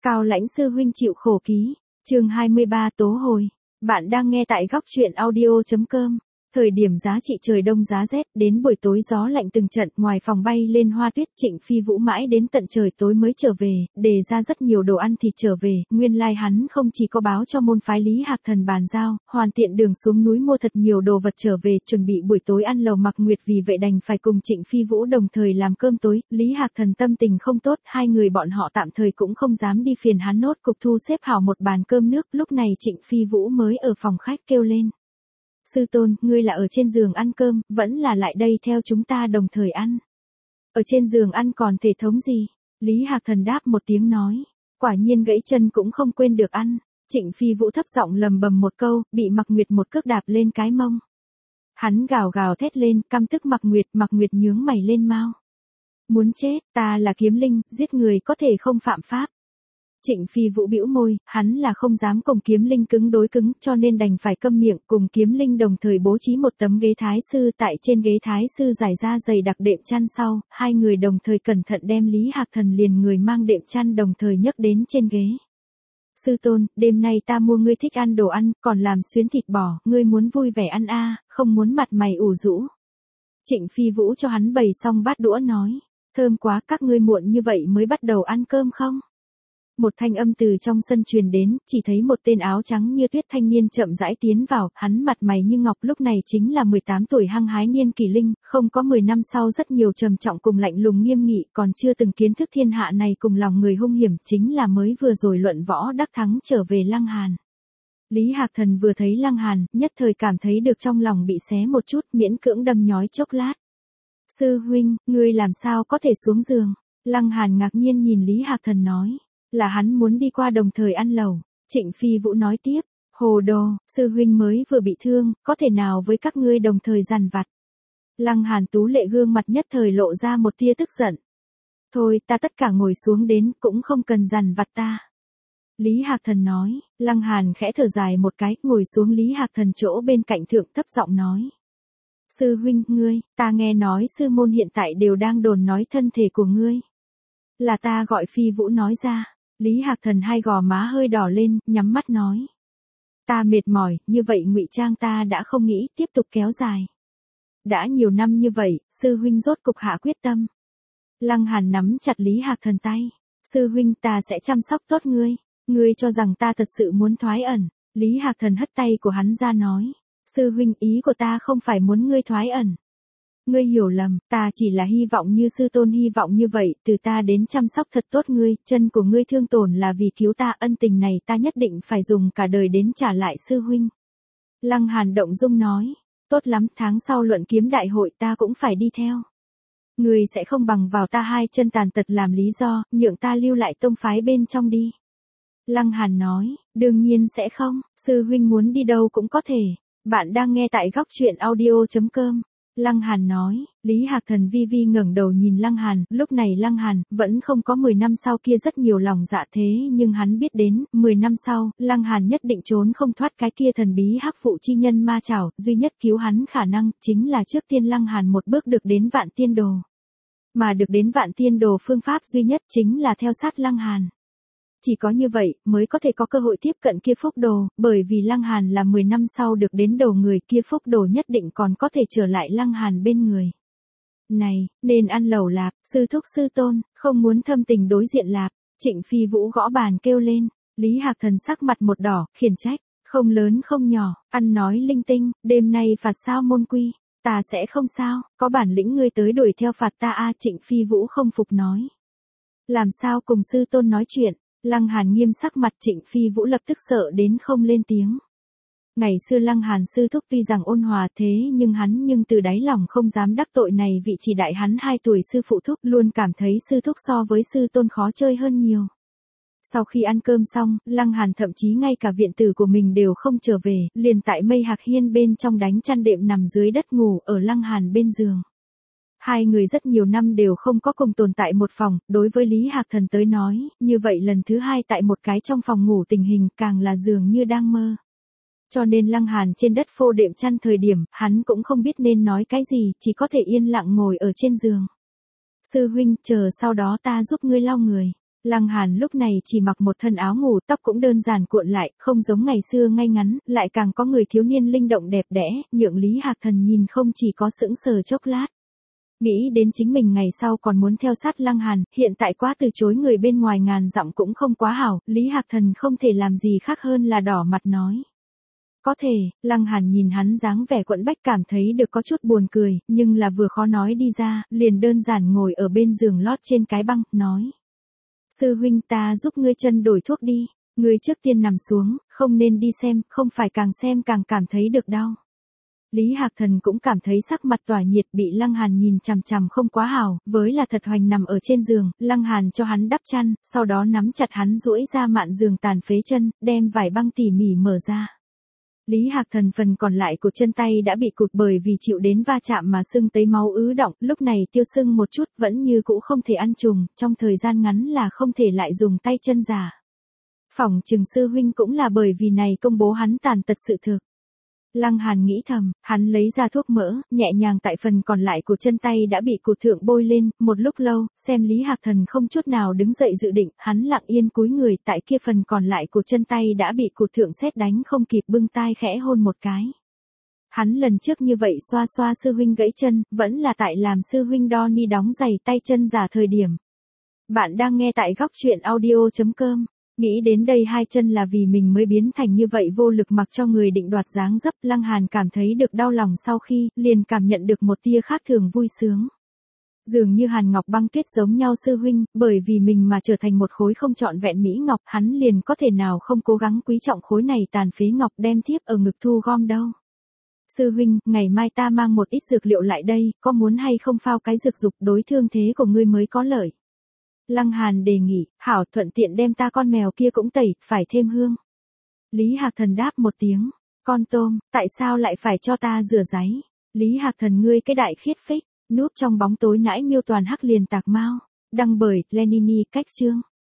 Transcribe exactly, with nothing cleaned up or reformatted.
Cao Lãnh sư huynh chịu khổ ký, chương hai mươi ba tố hồi. Bạn đang nghe tại góc truyện audio chấm com. Thời điểm giá trị trời đông giá rét, đến buổi tối gió lạnh từng trận, ngoài phòng bay lên hoa tuyết, Trịnh Phi Vũ mãi đến tận trời tối mới trở về, đề ra rất nhiều đồ ăn thịt trở về, nguyên lai like hắn không chỉ có báo cho môn phái Lý Hạc Thần bàn giao, hoàn tiện đường xuống núi mua thật nhiều đồ vật trở về, chuẩn bị buổi tối ăn lầu Mặc Nguyệt, vì vậy đành phải cùng Trịnh Phi Vũ đồng thời làm cơm tối. Lý Hạc Thần tâm tình không tốt, hai người bọn họ tạm thời cũng không dám đi phiền hắn, nốt cục thu xếp hảo một bàn cơm nước, lúc này Trịnh Phi Vũ mới ở phòng khách kêu lên. Sư tôn, ngươi là ở trên giường ăn cơm, vẫn là lại đây theo chúng ta đồng thời ăn. Ở trên giường ăn còn thể thống gì? Lý Hạc Thần đáp một tiếng nói. Quả nhiên gãy chân cũng không quên được ăn. Trịnh Phi Vũ thấp giọng lầm bầm một câu, bị Mặc Nguyệt một cước đạp lên cái mông. Hắn gào gào thét lên, căm tức Mặc Nguyệt, Mặc Nguyệt nhướng mày lên mau. Muốn chết, ta là kiếm linh, giết người có thể không phạm pháp. Trịnh Phi Vũ bĩu môi, hắn là không dám cùng kiếm linh cứng đối cứng, cho nên đành phải câm miệng, cùng kiếm linh đồng thời bố trí một tấm ghế thái sư, tại trên ghế thái sư giải ra dày đặc đệm chăn sau, hai người đồng thời cẩn thận đem Lý Hạc Thần liền người mang đệm chăn đồng thời nhấc đến trên ghế. Sư tôn, đêm nay ta mua ngươi thích ăn đồ ăn, còn làm xuyến thịt bò, ngươi muốn vui vẻ ăn a, à, không muốn mặt mày ủ rũ. Trịnh Phi Vũ cho hắn bày xong bát đũa nói, thơm quá, các ngươi muộn như vậy mới bắt đầu ăn cơm không? Một thanh âm từ trong sân truyền đến, chỉ thấy một tên áo trắng như tuyết thanh niên chậm rãi tiến vào, hắn mặt mày như ngọc, lúc này chính là mười tám tuổi hăng hái niên kỷ linh, không có mười năm sau rất nhiều trầm trọng cùng lạnh lùng nghiêm nghị, còn chưa từng kiến thức thiên hạ này cùng lòng người hung hiểm, chính là mới vừa rồi luận võ đắc thắng trở về Lăng Hàn. Lý Hạc Thần vừa thấy Lăng Hàn, nhất thời cảm thấy được trong lòng bị xé một chút, miễn cưỡng đâm nhói chốc lát. Sư huynh, ngươi làm sao có thể xuống giường? Lăng Hàn ngạc nhiên nhìn Lý Hạc Thần nói. Là hắn muốn đi qua đồng thời ăn lẩu. Trịnh Phi Vũ nói tiếp, hồ đồ, sư huynh mới vừa bị thương, có thể nào với các ngươi đồng thời dằn vặt. Lăng Hàn tú lệ gương mặt nhất thời lộ ra một tia tức giận. Thôi ta tất cả ngồi xuống đến, cũng không cần dằn vặt ta. Lý Hạc Thần nói, Lăng Hàn khẽ thở dài một cái, ngồi xuống Lý Hạc Thần chỗ bên cạnh thượng thấp giọng nói. Sư huynh, ngươi, ta nghe nói sư môn hiện tại đều đang đồn nói thân thể của ngươi. Là ta gọi Phi Vũ nói ra. Lý Hạc Thần hai gò má hơi đỏ lên, nhắm mắt nói. Ta mệt mỏi, như vậy ngụy trang ta đã không nghĩ tiếp tục kéo dài. Đã nhiều năm như vậy, sư huynh rốt cục hạ quyết tâm. Lăng Hàn nắm chặt Lý Hạc Thần tay. Sư huynh, ta sẽ chăm sóc tốt ngươi. Ngươi cho rằng ta thật sự muốn thoái ẩn. Lý Hạc Thần hất tay của hắn ra nói. Sư huynh, ý của ta không phải muốn ngươi thoái ẩn. Ngươi hiểu lầm, ta chỉ là hy vọng như sư tôn hy vọng như vậy, từ ta đến chăm sóc thật tốt ngươi, chân của ngươi thương tổn là vì cứu ta, ân tình này ta nhất định phải dùng cả đời đến trả lại sư huynh. Lăng Hàn động dung nói, tốt lắm, tháng sau luận kiếm đại hội ta cũng phải đi theo. Ngươi sẽ không bằng vào ta hai chân tàn tật làm lý do, nhượng ta lưu lại tông phái bên trong đi. Lăng Hàn nói, đương nhiên sẽ không, sư huynh muốn đi đâu cũng có thể. Bạn đang nghe tại góc truyện audio chấm com. Lăng Hàn nói, Lý Hạc Thần vi vi ngẩng đầu nhìn Lăng Hàn, lúc này Lăng Hàn, vẫn không có mười năm sau kia rất nhiều lòng dạ thế nhưng hắn biết đến, mười năm sau, Lăng Hàn nhất định trốn không thoát cái kia thần bí hắc phụ chi nhân ma chảo, duy nhất cứu hắn khả năng, chính là trước tiên Lăng Hàn một bước được đến vạn tiên đồ. Mà được đến vạn tiên đồ phương pháp duy nhất chính là theo sát Lăng Hàn. Chỉ có như vậy, mới có thể có cơ hội tiếp cận kia phúc đồ, bởi vì Lăng Hàn là mười năm sau được đến đầu người, kia phúc đồ nhất định còn có thể trở lại Lăng Hàn bên người. Này, nên ăn lẩu lạp, sư thúc sư tôn, không muốn thâm tình đối diện lạp. Trịnh Phi Vũ gõ bàn kêu lên, Lý Hạc Thần sắc mặt một đỏ, khiển trách, không lớn không nhỏ, ăn nói linh tinh, đêm nay phạt sao môn quy, ta sẽ không sao, có bản lĩnh ngươi tới đuổi theo phạt ta a. Trịnh Phi Vũ không phục nói. Làm sao cùng sư tôn nói chuyện? Lăng Hàn nghiêm sắc mặt. Trịnh Phi Vũ lập tức sợ đến không lên tiếng. Ngày xưa Lăng Hàn sư thúc tuy rằng ôn hòa thế nhưng hắn nhưng từ đáy lòng không dám đắc tội này vị chỉ đại hắn hai tuổi sư phụ thúc, luôn cảm thấy sư thúc so với sư tôn khó chơi hơn nhiều. Sau khi ăn cơm xong, Lăng Hàn thậm chí ngay cả viện tử của mình đều không trở về, liền tại Mây Hạc Hiên bên trong đánh chăn đệm nằm dưới đất ngủ ở Lăng Hàn bên giường. Hai người rất nhiều năm đều không có cùng tồn tại một phòng, đối với Lý Hạc Thần tới nói, như vậy lần thứ hai tại một cái trong phòng ngủ tình hình càng là dường như đang mơ. Cho nên Lăng Hàn trên đất phô đệm chăn thời điểm, hắn cũng không biết nên nói cái gì, chỉ có thể yên lặng ngồi ở trên giường. Sư huynh, chờ sau đó ta giúp ngươi lau người. Lăng Hàn lúc này chỉ mặc một thân áo ngủ, tóc cũng đơn giản cuộn lại, không giống ngày xưa ngay ngắn, lại càng có người thiếu niên linh động đẹp đẽ, nhượng Lý Hạc Thần nhìn không chỉ có sững sờ chốc lát. Nghĩ đến chính mình ngày sau còn muốn theo sát Lăng Hàn, hiện tại quá từ chối người bên ngoài ngàn dặm cũng không quá hảo, Lý Hạc Thần không thể làm gì khác hơn là đỏ mặt nói. Có thể, Lăng Hàn nhìn hắn dáng vẻ quẫn bách cảm thấy được có chút buồn cười, nhưng là vừa khó nói đi ra, liền đơn giản ngồi ở bên giường lót trên cái băng, nói. Sư huynh ta giúp ngươi chân đổi thuốc đi, ngươi trước tiên nằm xuống, không nên đi xem, không phải càng xem càng cảm thấy được đau. Lý Hạc Thần cũng cảm thấy sắc mặt tỏa nhiệt bị Lăng Hàn nhìn chằm chằm không quá hảo, với là thật hoành nằm ở trên giường, Lăng Hàn cho hắn đắp chăn, sau đó nắm chặt hắn duỗi ra mạn giường tàn phế chân, đem vải băng tỉ mỉ mở ra. Lý Hạc Thần phần còn lại của chân tay đã bị cụt bởi vì chịu đến va chạm mà sưng tấy máu ứ động, lúc này tiêu sưng một chút vẫn như cũ không thể ăn trùng, trong thời gian ngắn là không thể lại dùng tay chân giả. Phỏng chừng sư huynh cũng là bởi vì này công bố hắn tàn tật sự thực. Lăng Hàn nghĩ thầm, hắn lấy ra thuốc mỡ, nhẹ nhàng tại phần còn lại của chân tay đã bị cụt thượng bôi lên, một lúc lâu, xem Lý Hạc Thần không chút nào đứng dậy dự định, hắn lặng yên cúi người tại kia phần còn lại của chân tay đã bị cụt thượng sét đánh không kịp bưng tai khẽ hôn một cái. Hắn lần trước như vậy xoa xoa sư huynh gãy chân, vẫn là tại làm sư huynh đo ni đóng giày tay chân giả thời điểm. Bạn đang nghe tại góc truyện audio chấm com. Nghĩ đến đây hai chân là vì mình mới biến thành như vậy vô lực mặc cho người định đoạt dáng dấp, Lăng Hàn cảm thấy được đau lòng sau khi, liền cảm nhận được một tia khác thường vui sướng. Dường như Hàn Ngọc Băng Tuyết giống nhau sư huynh, bởi vì mình mà trở thành một khối không trọn vẹn mỹ ngọc, hắn liền có thể nào không cố gắng quý trọng khối này tàn phế ngọc đem thiếp ở ngực thu gom đâu. Sư huynh, ngày mai ta mang một ít dược liệu lại đây, có muốn hay không phao cái dược dục đối thương thế của ngươi mới có lợi. Lăng Hàn đề nghị, hảo thuận tiện đem ta con mèo kia cũng tẩy, phải thêm hương. Lý Hạc Thần đáp một tiếng, con tôm, tại sao lại phải cho ta rửa ráy? Lý Hạc Thần ngươi cái đại khiết phích, núp trong bóng tối nãi miêu toàn hắc liền tạc mau, đăng bởi Lenini cách chương.